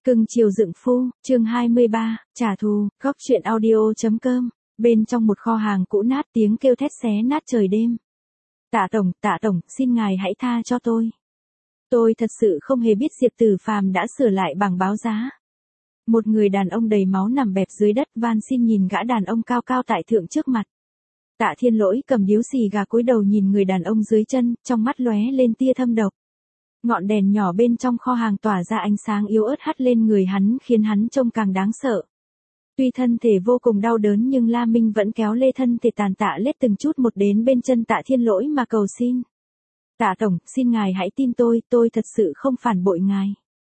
Cưng chiều dựng phu, chương 23, trả thù, góc truyện audio.com, bên trong một kho hàng cũ nát tiếng kêu thét xé nát trời đêm. Tạ tổng, xin ngài hãy tha cho tôi. Tôi thật sự không hề biết Diệp Tử Phàm đã sửa lại bảng báo giá. Một người đàn ông đầy máu nằm bẹp dưới đất van xin nhìn gã đàn ông cao cao tại thượng trước mặt. Tạ Thiên Lỗi cầm điếu xì gà cúi đầu nhìn người đàn ông dưới chân, trong mắt lóe lên tia thâm độc. Ngọn đèn nhỏ bên trong kho hàng tỏa ra ánh sáng yếu ớt hắt lên người hắn khiến hắn trông càng đáng sợ. Tuy thân thể vô cùng đau đớn nhưng La Minh vẫn kéo lê thân thể tàn tạ lết từng chút một đến bên chân Tạ Thiên Lỗi mà cầu xin. Tạ tổng, xin ngài hãy tin tôi thật sự không phản bội ngài.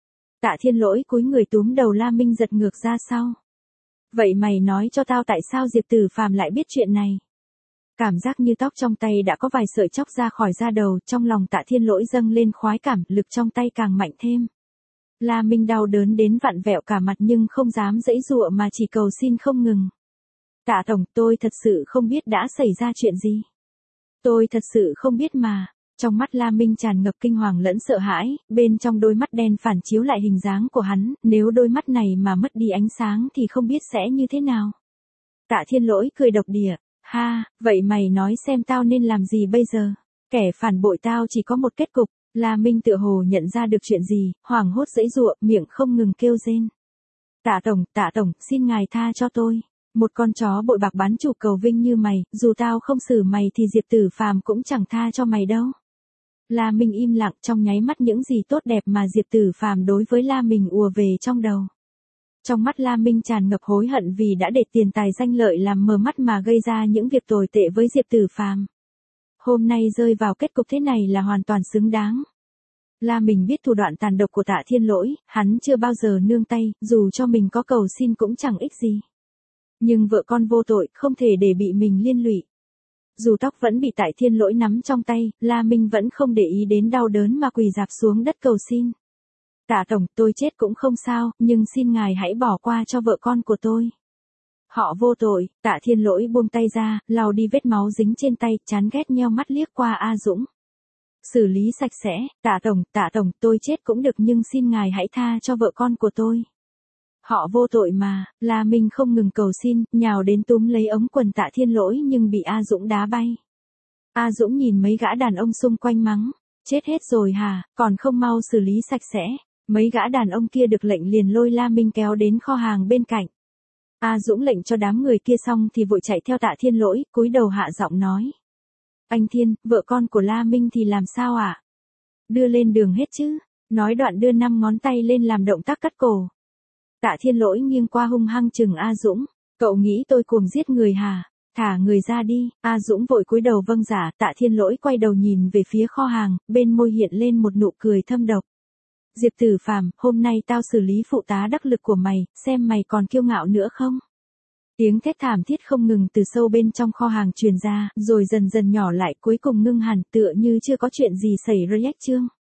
Tạ Thiên Lỗi cúi người túm đầu La Minh giật ngược ra sau. Vậy mày nói cho tao tại sao Diệp Tử Phàm lại biết chuyện này? Cảm giác như tóc trong tay đã có vài sợi chóc ra khỏi da đầu, trong lòng Tạ Thiên Lỗi dâng lên khoái cảm, lực trong tay càng mạnh thêm. La Minh đau đớn đến vặn vẹo cả mặt nhưng không dám giãy giụa mà chỉ cầu xin không ngừng. Tạ tổng, tôi thật sự không biết đã xảy ra chuyện gì. Tôi thật sự không biết mà. Trong mắt La Minh tràn ngập kinh hoàng lẫn sợ hãi, bên trong đôi mắt đen phản chiếu lại hình dáng của hắn, nếu đôi mắt này mà mất đi ánh sáng thì không biết sẽ như thế nào. Tạ Thiên Lỗi cười độc địa. Ha, vậy mày nói xem tao nên làm gì bây giờ? Kẻ phản bội tao chỉ có một kết cục. La Minh tựa hồ nhận ra được chuyện gì, hoảng hốt giãy giụa, miệng không ngừng kêu rên. Tạ tổng, xin ngài tha cho tôi. Một con chó bội bạc bán chủ cầu vinh như mày, dù tao không xử mày thì Diệp Tử Phàm cũng chẳng tha cho mày đâu. La Minh im lặng, trong nháy mắt những gì tốt đẹp mà Diệp Tử Phàm đối với La Minh ùa về trong đầu. Trong mắt La Minh tràn ngập hối hận vì đã để tiền tài danh lợi làm mờ mắt mà gây ra những việc tồi tệ với Diệp Tử Phàm. Hôm nay rơi vào kết cục thế này là hoàn toàn xứng đáng. La Minh biết thủ đoạn tàn độc của Tạ Thiên Lỗi, hắn chưa bao giờ nương tay, dù cho mình có cầu xin cũng chẳng ích gì. Nhưng vợ con vô tội, không thể để bị mình liên lụy. Dù tóc vẫn bị Tạ Thiên Lỗi nắm trong tay, La Minh vẫn không để ý đến đau đớn mà quỳ rạp xuống đất cầu xin. Tạ tổng, tôi chết cũng không sao, nhưng xin ngài hãy bỏ qua cho vợ con của tôi. Họ vô tội. Tạ Thiên Lỗi buông tay ra, lau đi vết máu dính trên tay, chán ghét nheo mắt liếc qua A Dũng. Xử lý sạch sẽ. Tạ tổng, tôi chết cũng được nhưng xin ngài hãy tha cho vợ con của tôi. Họ vô tội mà. La Minh không ngừng cầu xin, nhào đến túm lấy ống quần Tạ Thiên Lỗi nhưng bị A Dũng đá bay. A Dũng nhìn mấy gã đàn ông xung quanh mắng. Chết hết rồi hả, còn không mau xử lý sạch sẽ. Mấy gã đàn ông kia được lệnh liền lôi La Minh kéo đến kho hàng bên cạnh. A Dũng lệnh cho đám người kia xong thì vội chạy theo Tạ Thiên Lỗi, cúi đầu hạ giọng nói. Anh Thiên, vợ con của La Minh thì làm sao ạ? Đưa lên đường hết chứ. Nói đoạn đưa 5 ngón tay lên làm động tác cắt cổ. Tạ Thiên Lỗi nghiêng qua hung hăng chừng A Dũng. Cậu nghĩ tôi cuồng giết người hả? Thả người ra đi. A Dũng vội cúi đầu vâng giả. Tạ Thiên Lỗi quay đầu nhìn về phía kho hàng, bên môi hiện lên một nụ cười thâm độc. Diệp Tử Phàm, hôm nay tao xử lý phụ tá đắc lực của mày, xem mày còn kiêu ngạo nữa không? Tiếng thét thảm thiết không ngừng từ sâu bên trong kho hàng truyền ra, rồi dần dần nhỏ lại cuối cùng ngưng hẳn tựa như chưa có chuyện gì xảy ra. Chương